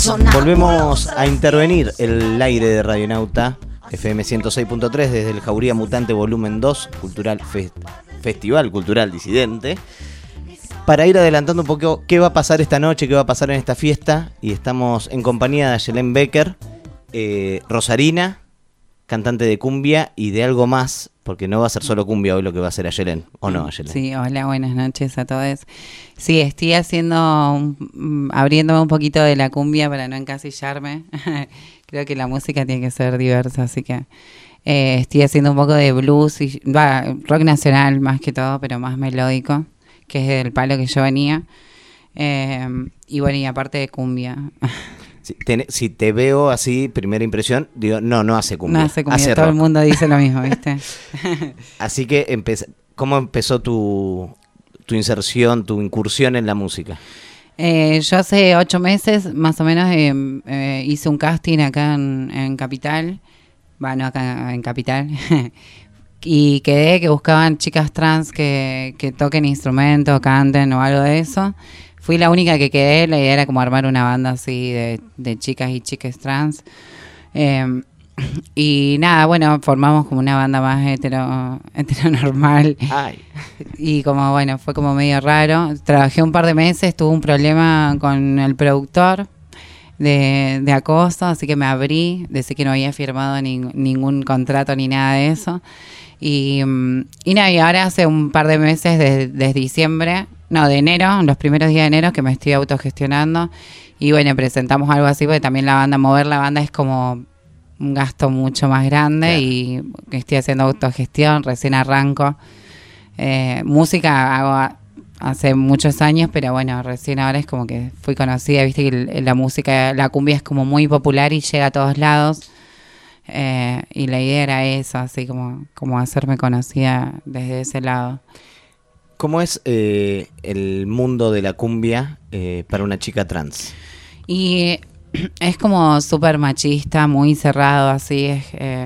Volvemos a intervenir el aire de Radionauta FM 106.3 desde el Jauría Mutante Volumen 2, Festival Cultural Disidente, para ir adelantando un poco qué va a pasar esta noche, qué va a pasar en esta fiesta. Y estamos en compañía de Ayelen Becker, Rosarina, cantante de cumbia y de algo más, porque no va a ser solo cumbia hoy lo que va a hacer Ayelen, ¿o no, Ayelen? Sí, hola, buenas noches a todos. Sí, estoy abriéndome un poquito de la cumbia para no encasillarme. Creo que la música tiene que ser diversa, así que estoy haciendo un poco de blues y rock nacional más que todo, pero más melódico, que es el palo que yo venía. Y bueno, y aparte de cumbia. Si te veo así, primera impresión, digo, no hace cumbia. No hace cumbia, hace todo rock. El mundo dice lo mismo, ¿viste? Así que, ¿cómo empezó tu inserción, tu incursión en la música? Yo hace 8 meses, más o menos, hice un casting acá en Capital. Bueno, acá en Capital. Y quedé que buscaban chicas trans que toquen instrumentos, canten o algo de eso. Fui la única que quedé. La idea era como armar una banda así de chicas y chicas trans. Y nada, bueno, formamos como una banda más heteronormal. Ay. Y como bueno, fue como medio raro. Trabajé un par de meses, tuve un problema con el productor de acoso, así que me abrí, decía que no había firmado ningún contrato ni nada de eso. Y nada, y ahora hace un par de meses, desde diciembre, de enero, los primeros días de enero, que me estoy autogestionando. Y bueno, presentamos algo así, porque también mover la banda es como un gasto mucho más grande. Claro. Y estoy haciendo autogestión, recién arranco. Música hago hace muchos años, pero bueno, recién ahora es como que fui conocida. Viste que la música, la cumbia es como muy popular y llega a todos lados. Y la idea era eso, así como hacerme conocida desde ese lado. ¿Cómo es el mundo de la cumbia para una chica trans? Y es como súper machista, muy cerrado, así.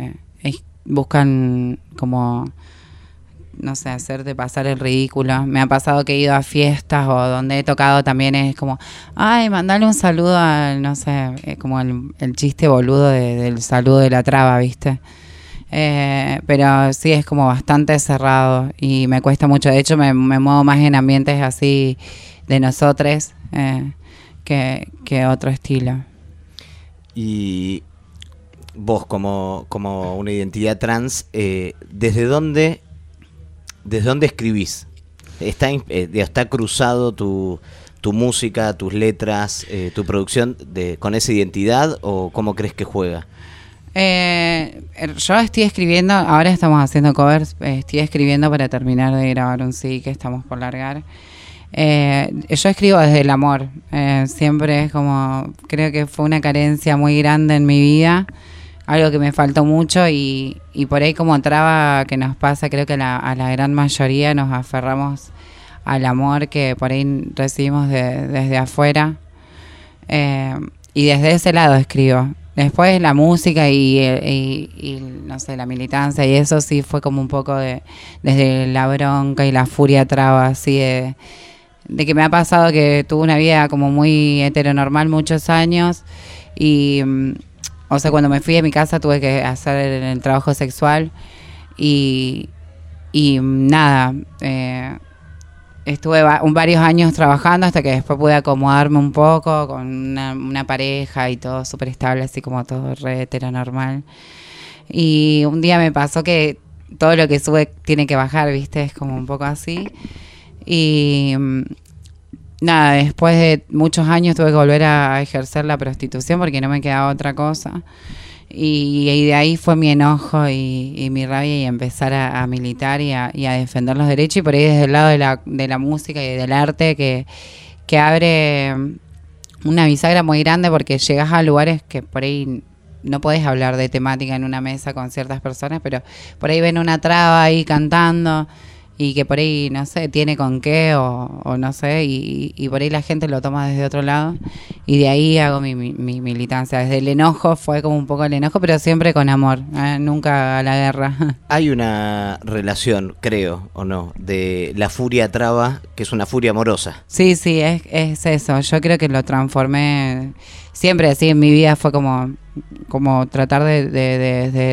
Buscan como, no sé, hacerte pasar el ridículo. Me ha pasado que he ido a fiestas o donde he tocado también es como, ay, mandale un saludo al, no sé, como el chiste boludo del saludo de la traba, ¿viste? Pero sí es como bastante cerrado y me cuesta mucho. De hecho, me muevo más en ambientes así de nosotros que otro estilo. Y vos como una identidad trans, ¿desde dónde escribís? ¿Está cruzado tu música, tus letras, tu producción con esa identidad o cómo crees que juega? Yo estoy escribiendo, ahora estamos haciendo covers, estoy escribiendo para terminar de grabar un CD que estamos por largar. Yo escribo desde el amor, siempre es como, creo que fue una carencia muy grande en mi vida, algo que me faltó mucho y por ahí como traba que nos pasa, creo que a la gran mayoría nos aferramos al amor que por ahí recibimos desde afuera, y desde ese lado escribo. Después la música y no sé, la militancia y eso sí fue como un poco desde la bronca y la furia traba, así de que me ha pasado que tuve una vida como muy heteronormal muchos años y, o sea, cuando me fui de mi casa tuve que hacer el trabajo sexual y nada, estuve varios años trabajando hasta que después pude acomodarme un poco con una pareja y todo súper estable, así como todo re heteronormal. Y un día me pasó que todo lo que sube tiene que bajar, ¿viste? Es como un poco así. Y nada, después de muchos años tuve que volver a ejercer la prostitución porque no me quedaba otra cosa. Y de ahí fue mi enojo y mi rabia y empezar a militar y a defender los derechos. Y por ahí desde el lado de la música y del arte que abre una bisagra muy grande porque llegas a lugares que por ahí no podés hablar de temática en una mesa con ciertas personas, pero por ahí ven una traba ahí cantando y que por ahí, no sé, tiene con qué o no sé, y por ahí la gente lo toma desde otro lado y de ahí hago mi militancia. Desde el enojo fue como un poco el enojo, pero siempre con amor, nunca a la guerra. Hay una relación, creo, o no, de la furia traba, que es una furia amorosa. Sí, es eso. Yo creo que lo transformé siempre así en mi vida. Fue como tratar desde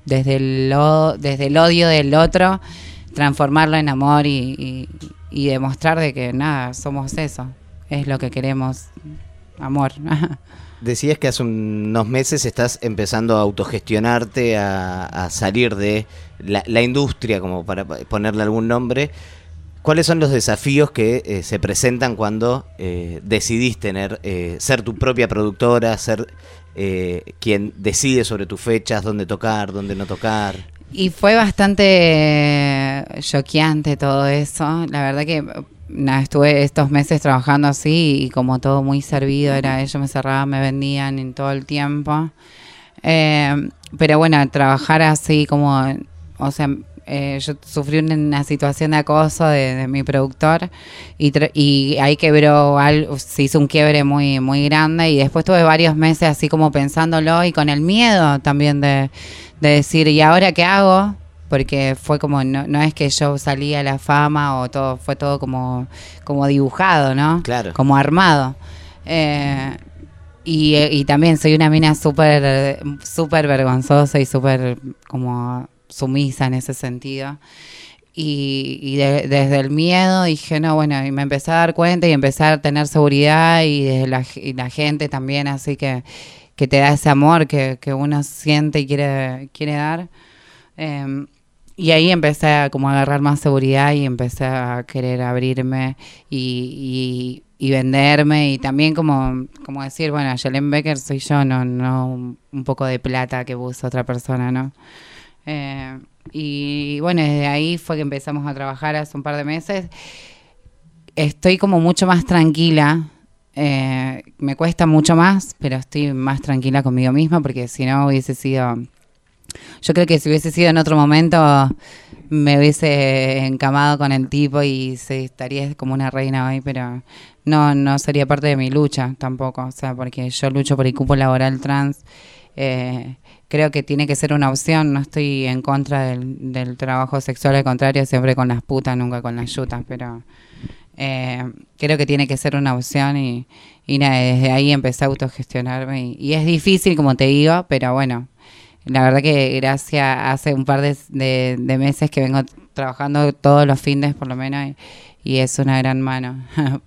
el odio del otro, transformarlo en amor y demostrar de que nada, somos eso. Es lo que queremos, amor. Decías que hace unos meses estás empezando a autogestionarte, a salir de la industria, como para ponerle algún nombre. ¿Cuáles son los desafíos que se presentan cuando decidís ser tu propia productora, ser quien decide sobre tus fechas, dónde tocar, dónde no tocar? Y fue bastante choqueante todo eso. La verdad que nada, estuve estos meses trabajando así y como todo muy servido, era ellos me cerraban, me vendían en todo el tiempo. Pero bueno, trabajar así como, o sea, yo sufrí una situación de acoso de mi productor y ahí quebró algo, se hizo un quiebre muy, muy grande y después tuve varios meses así como pensándolo y con el miedo también de decir, ¿y ahora qué hago? Porque fue como, no es que yo salí a la fama o todo, fue todo como dibujado, ¿no? Claro. Como armado. Y también soy una mina súper vergonzosa y súper como sumisa en ese sentido. Desde el miedo dije, no, bueno, y me empecé a dar cuenta y empecé a tener seguridad y desde la gente también, así que te da ese amor que uno siente y quiere dar. Y ahí empecé a como agarrar más seguridad y empecé a querer abrirme y venderme y también como decir, bueno, Yelén Becker soy yo, no un poco de plata que busca otra persona, ¿no? Y bueno, desde ahí fue que empezamos a trabajar hace un par de meses. Estoy como mucho más tranquila. Me cuesta mucho más, pero estoy más tranquila conmigo misma porque si no hubiese sido... Yo creo que si hubiese sido en otro momento me hubiese encamado con el tipo y estaría como una reina hoy, pero no sería parte de mi lucha tampoco, o sea, porque yo lucho por el cupo laboral trans. Creo que tiene que ser una opción, no estoy en contra del trabajo sexual, al contrario, siempre con las putas, nunca con las yutas, pero creo que tiene que ser una opción y nada, desde ahí empecé a autogestionarme y es difícil, como te digo, pero bueno, la verdad que gracias, hace un par de meses que vengo trabajando todos los fines por lo menos y es una gran mano.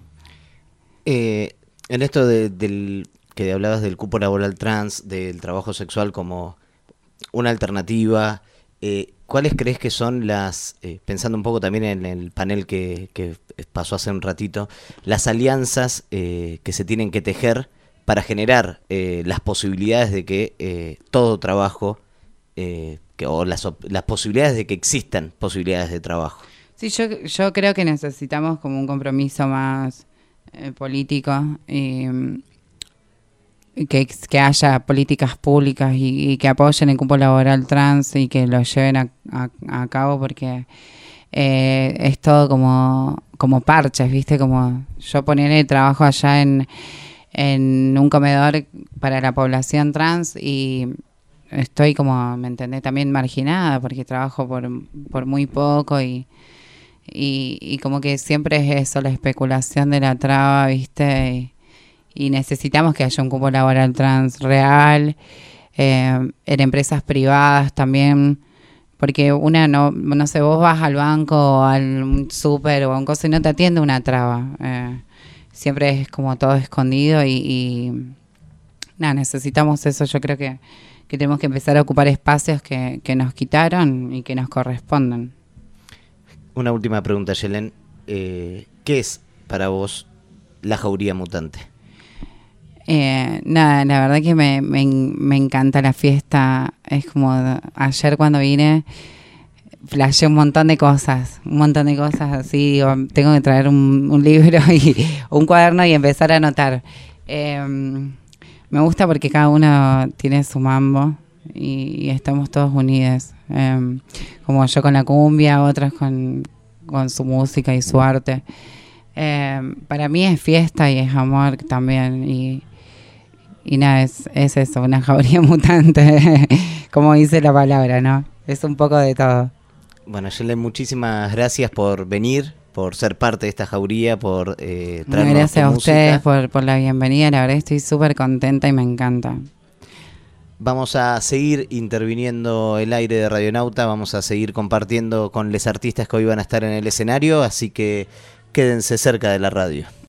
En esto del que hablabas del cupo laboral trans, del trabajo sexual como una alternativa, ¿cuáles crees que son las, pensando un poco también en el panel que pasó hace un ratito, las alianzas que se tienen que tejer para generar las posibilidades de que todo trabajo, o las posibilidades de que existan posibilidades de trabajo? Sí, yo creo que necesitamos como un compromiso más político y que haya políticas públicas y que apoyen el cupo laboral trans y que lo lleven a cabo porque es todo como parches, ¿viste? Como yo poner el trabajo allá en un comedor para la población trans y estoy como, ¿me entendés? También marginada porque trabajo por muy poco y como que siempre es eso, la especulación de la traba, ¿viste? Y necesitamos que haya un cupo laboral trans real, en empresas privadas también, porque una no sé, vos vas al banco o al súper o a un coso y no te atiende una traba. Siempre es como todo escondido y nada, necesitamos eso. Yo creo que tenemos que empezar a ocupar espacios que nos quitaron y que nos corresponden. Una última pregunta, Yelén. ¿Qué es para vos la Jauría Mutante? Nada, la verdad que me encanta la fiesta. Es como ayer cuando vine, flasheé un montón de cosas así. Digo, tengo que traer un libro y un cuaderno y empezar a anotar. Me gusta porque cada uno tiene su mambo y estamos todos unidos. Como yo con la cumbia, otros con con su música y su arte. Para mí es fiesta y es amor también, y nada, es eso, una jauría mutante, como dice la palabra, ¿no? Es un poco de todo. Bueno, Yelen, muchísimas gracias por venir, por ser parte de esta jauría, por traernos Gracias tu a ustedes música. por la bienvenida, la verdad estoy súper contenta y me encanta. Vamos a seguir interviniendo el aire de Radionauta, vamos a seguir compartiendo con los artistas que hoy van a estar en el escenario, así que quédense cerca de la radio.